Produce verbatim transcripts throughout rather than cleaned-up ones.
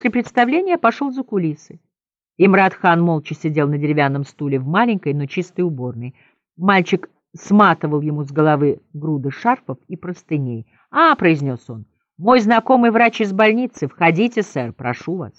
После представления пошел за кулисы. Имрат-хан молча сидел на деревянном стуле в маленькой, но чистой уборной. Мальчик сматывал ему с головы груды шарфов и простыней. «А», — произнес он, — «мой знакомый врач из больницы. Входите, сэр, прошу вас».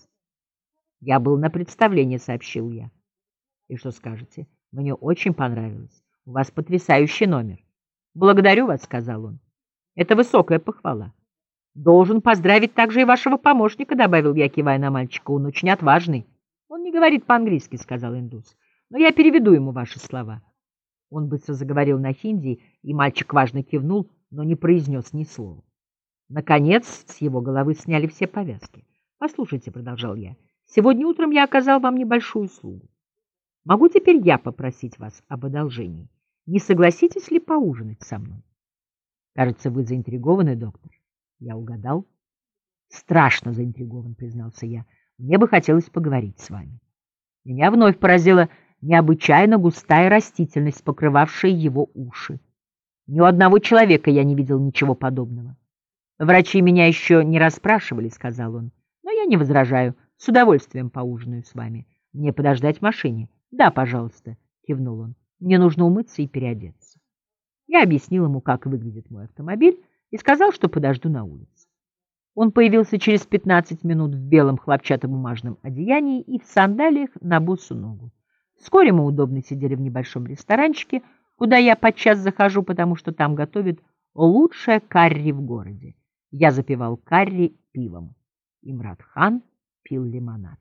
«Я был на представлении», — сообщил я. «И что скажете? Мне очень понравилось. У вас потрясающий номер». «Благодарю вас», — сказал он. «Это высокая похвала. Должен поздравить также и вашего помощника», — добавил я, кивая на мальчика. «Он очень отважный». «Он не говорит по-английски», — сказал индус. «Но я переведу ему ваши слова». Он быстро заговорил на хинди, и мальчик важно кивнул, но не произнес ни слова. Наконец, с его головы сняли все повязки. «Послушайте», — продолжал я, — «сегодня утром я оказал вам небольшую услугу. Могу теперь я попросить вас об одолжении? Не согласитесь ли поужинать со мной?» «Кажется, вы заинтригованы, доктор». Я угадал. «Страшно заинтригован», — признался я. «Мне бы хотелось поговорить с вами». Меня вновь поразила необычайно густая растительность, покрывавшая его уши. Ни у одного человека я не видел ничего подобного. «Врачи меня еще не расспрашивали», — сказал он. «Но я не возражаю. С удовольствием поужинаю с вами. Мне подождать в машине?» «Да, пожалуйста», — кивнул он. «Мне нужно умыться и переодеться». Я объяснил ему, как выглядит мой автомобиль, и сказал, что подожду на улице. Он появился через пятнадцать минут в белом хлопчатобумажном одеянии и в сандалиях на босу ногу. Вскоре мы удобно сидели в небольшом ресторанчике, куда я подчас захожу, потому что там готовят лучшее карри в городе. Я запивал карри пивом. Имрат-хан пил лимонад.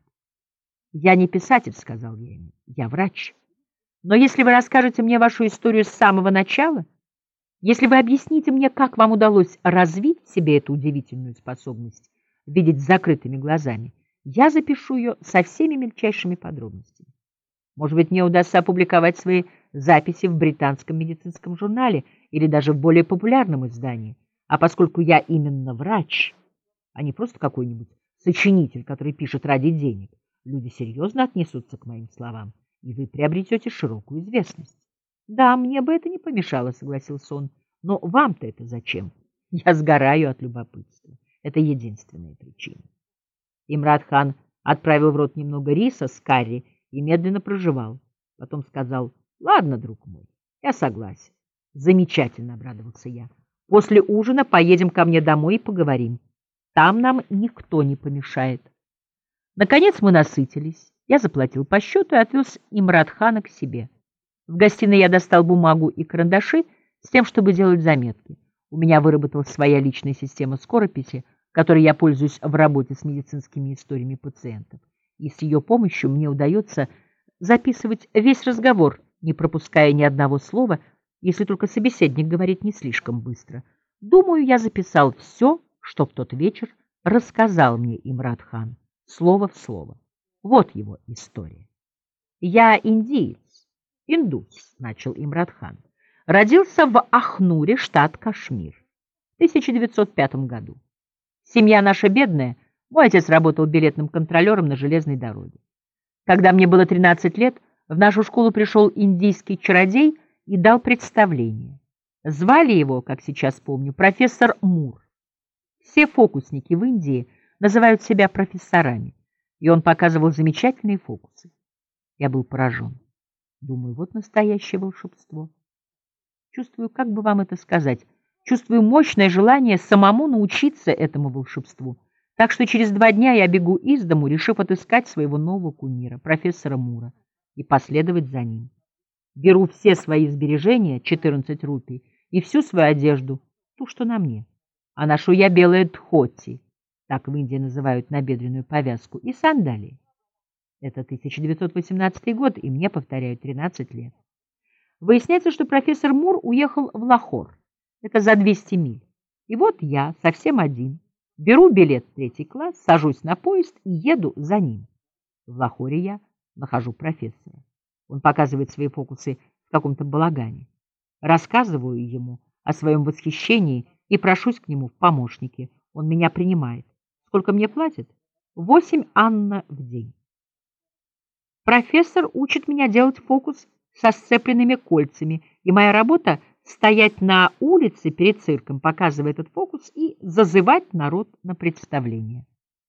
«Я не писатель», — сказал я ему, — «я врач. Но если вы расскажете мне вашу историю с самого начала, если вы объясните мне, как вам удалось развить в себе эту удивительную способность видеть с закрытыми глазами, я запишу ее со всеми мельчайшими подробностями. Может быть, мне удастся опубликовать свои записи в британском медицинском журнале или даже в более популярном издании. А поскольку я именно врач, а не просто какой-нибудь сочинитель, который пишет ради денег, люди серьезно отнесутся к моим словам, и вы приобретете широкую известность». «Да, мне бы это не помешало», — согласился он. «Но вам-то это зачем? Я сгораю от любопытства. Это единственная причина». Имрат-хан отправил в рот немного риса с карри и медленно прожевал. Потом сказал: «Ладно, друг мой, я согласен». «Замечательно», — обрадовался я. «После ужина поедем ко мне домой и поговорим. Там нам никто не помешает». Наконец мы насытились. Я заплатил по счету и отвез Имрат-хана к себе. В гостиной я достал бумагу и карандаши с тем, чтобы делать заметки. У меня выработалась своя личная система скорописи, которой я пользуюсь в работе с медицинскими историями пациентов. И с ее помощью мне удается записывать весь разговор, не пропуская ни одного слова, если только собеседник говорит не слишком быстро. Думаю, я записал все, что в тот вечер рассказал мне Имрат-хан, слово в слово. Вот его история. «Я индиец. Индус», — начал Имрат-хан. «Родился в Ахнуре, штат Кашмир, в тысяча девятьсот пятом году. Семья наша бедная, мой отец работал билетным контролером на железной дороге. Когда мне было тринадцать лет, в нашу школу пришел индийский чародей и дал представление. Звали его, как сейчас помню, профессор Мур. Все фокусники в Индии называют себя профессорами, и он показывал замечательные фокусы. Я был поражен. Думаю, вот настоящее волшебство. Чувствую, как бы вам это сказать, чувствую мощное желание самому научиться этому волшебству. Так что через два дня я бегу из дому, решив отыскать своего нового кумира, профессора Мура, и последовать за ним. Беру все свои сбережения, четырнадцать рупий, и всю свою одежду, ту, что на мне. А ношу я белое дхоти, так в Индии называют набедренную повязку, и сандалии. Это тысяча девятьсот восемнадцатый год, и мне, повторяю, тринадцать лет. Выясняется, что профессор Мур уехал в Лахор. Это за двести миль. И вот я, совсем один, беру билет в третий класс, сажусь на поезд и еду за ним. В Лахоре я нахожу профессора. Он показывает свои фокусы в каком-то балагане. Рассказываю ему о своем восхищении и прошусь к нему в помощники. Он меня принимает. Сколько мне платят? Восемь анна в день. Профессор учит меня делать фокус со сцепленными кольцами, и моя работа — стоять на улице перед цирком, показывая этот фокус, и зазывать народ на представление.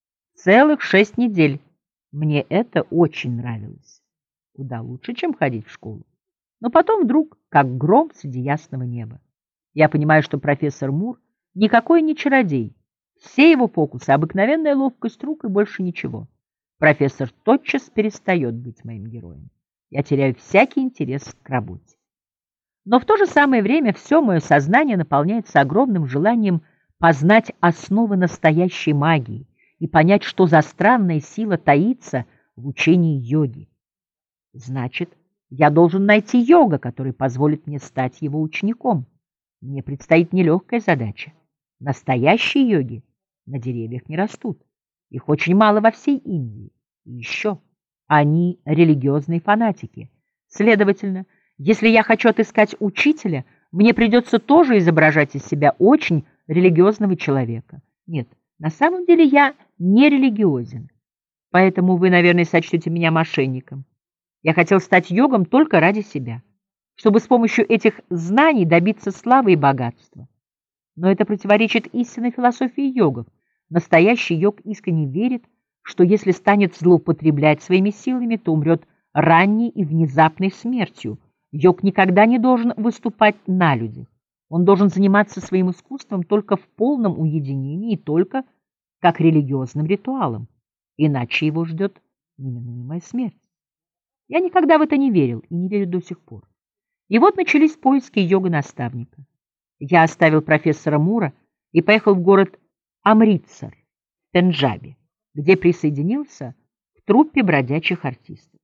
Целых шесть недель. Мне это очень нравилось. Куда лучше, чем ходить в школу. Но потом вдруг, как гром среди ясного неба. Я понимаю, что профессор Мур никакой не чародей. Все его фокусы — обыкновенная ловкость рук и больше ничего. Профессор тотчас перестает быть моим героем. Я теряю всякий интерес к работе. Но в то же самое время все мое сознание наполняется огромным желанием познать основы настоящей магии и понять, что за странная сила таится в учении йоги. Значит, я должен найти йога, который позволит мне стать его учеником. Мне предстоит нелегкая задача. Настоящие йоги на деревьях не растут. Их очень мало во всей Индии. И еще они религиозные фанатики. Следовательно, если я хочу отыскать учителя, мне придется тоже изображать из себя очень религиозного человека. Нет, на самом деле я не религиозен. Поэтому вы, наверное, сочтете меня мошенником. Я хотел стать йогом только ради себя, чтобы с помощью этих знаний добиться славы и богатства. Но это противоречит истинной философии йогов. Настоящий йог искренне верит, что если станет злоупотреблять своими силами, то умрет ранней и внезапной смертью. Йог никогда не должен выступать на людях. Он должен заниматься своим искусством только в полном уединении и только как религиозным ритуалом. Иначе его ждет неминуемая смерть. Я никогда в это не верил и не верю до сих пор. И вот начались поиски йога-наставника. Я оставил профессора Мура и поехал в город Амритсар, в Пенджабе, где присоединился к труппе бродячих артистов.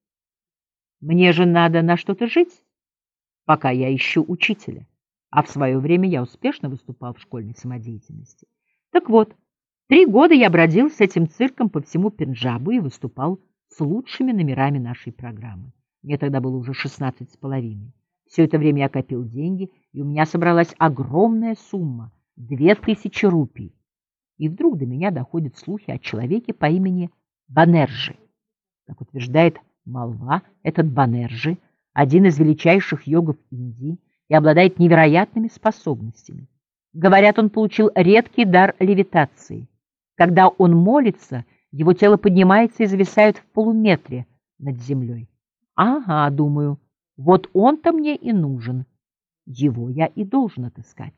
Мне же надо на что-то жить, пока я ищу учителя, а в свое время я успешно выступал в школьной самодеятельности. Так вот, три года я бродил с этим цирком по всему Пенджабу и выступал с лучшими номерами нашей программы. Мне тогда было уже шестнадцать с половиной. Все это время я копил деньги, и у меня собралась огромная сумма — две тысячи рупий. И вдруг до меня доходят слухи о человеке по имени Банерджи. Как утверждает молва, этот Банерджи — один из величайших йогов Индии и обладает невероятными способностями. Говорят, он получил редкий дар левитации. Когда он молится, его тело поднимается и зависает в полуметре над землей. Ага, думаю, вот он-то мне и нужен. Его я и должен отыскать.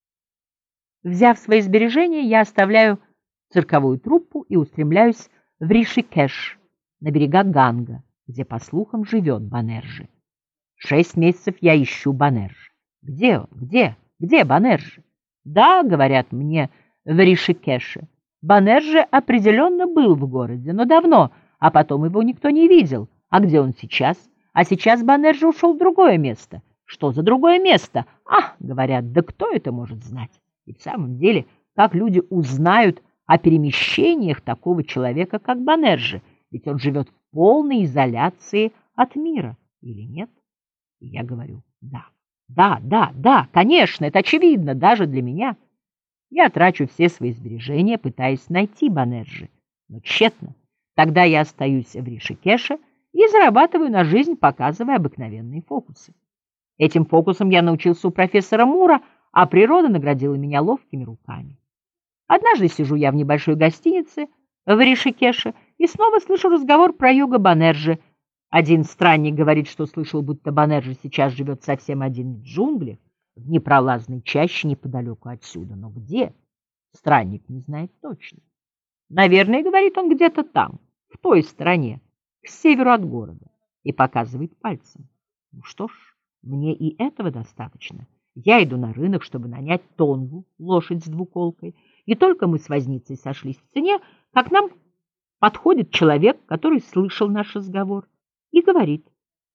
Взяв свои сбережения, я оставляю цирковую труппу и устремляюсь в Ришикеш, на берега Ганга, где, по слухам, живет Банерджи. Шесть месяцев я ищу Банерджи. Где он? Где? Где Банерджи? Да, говорят мне, в Ришикеше. Банерджи определенно был в городе, но давно, а потом его никто не видел. А где он сейчас? А сейчас Банерджи ушел в другое место. Что за другое место? А, говорят, да кто это может знать? И в самом деле, как люди узнают о перемещениях такого человека, как Банерджи? Ведь он живет в полной изоляции от мира, или нет? И я говорю, да, да, да, да, конечно, это очевидно, даже для меня. Я трачу все свои сбережения, пытаясь найти Банерджи, но тщетно. Тогда я остаюсь в Ришикеше и зарабатываю на жизнь, показывая обыкновенные фокусы. Этим фокусом я научился у профессора Мура, а природа наградила меня ловкими руками. Однажды сижу я в небольшой гостинице в Ришикеше и снова слышу разговор про йога Банерджи. Один странник говорит, что слышал, будто Банерджи сейчас живет совсем один в джунглях, в непролазной чаще неподалеку отсюда. Но где? Странник не знает точно. Наверное, говорит он, где-то там, в той стороне, к северу от города, и показывает пальцем. Ну что ж, мне и этого достаточно. Я иду на рынок, чтобы нанять тонгу, лошадь с двуколкой, и только мы с возницей сошлись в цене, как нам подходит человек, который слышал наш разговор, и говорит,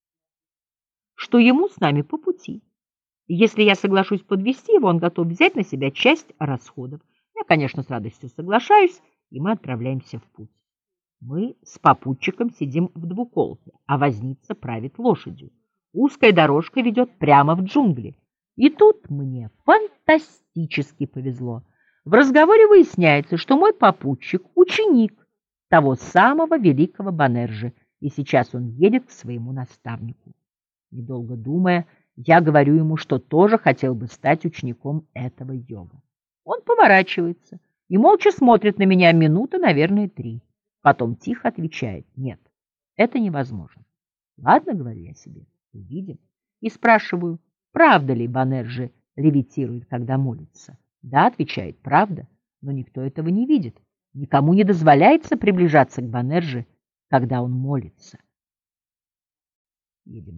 что ему с нами по пути. Если я соглашусь подвезти его, он готов взять на себя часть расходов. Я, конечно, с радостью соглашаюсь, и мы отправляемся в путь. Мы с попутчиком сидим в двуколке, а возница правит лошадью. Узкая дорожка ведет прямо в джунгли. И тут мне фантастически повезло. В разговоре выясняется, что мой попутчик — ученик того самого великого Банерджи, и сейчас он едет к своему наставнику. Недолго думая, я говорю ему, что тоже хотел бы стать учеником этого йога. Он поворачивается и молча смотрит на меня минуты, наверное, три. Потом тихо отвечает: нет, это невозможно. Ладно, говорю я себе, увидим. И спрашиваю, правда ли Банерджи левитирует, когда молится? Да, отвечает, правда, но никто этого не видит. Никому не дозволяется приближаться к Банерджи, когда он молится. Едем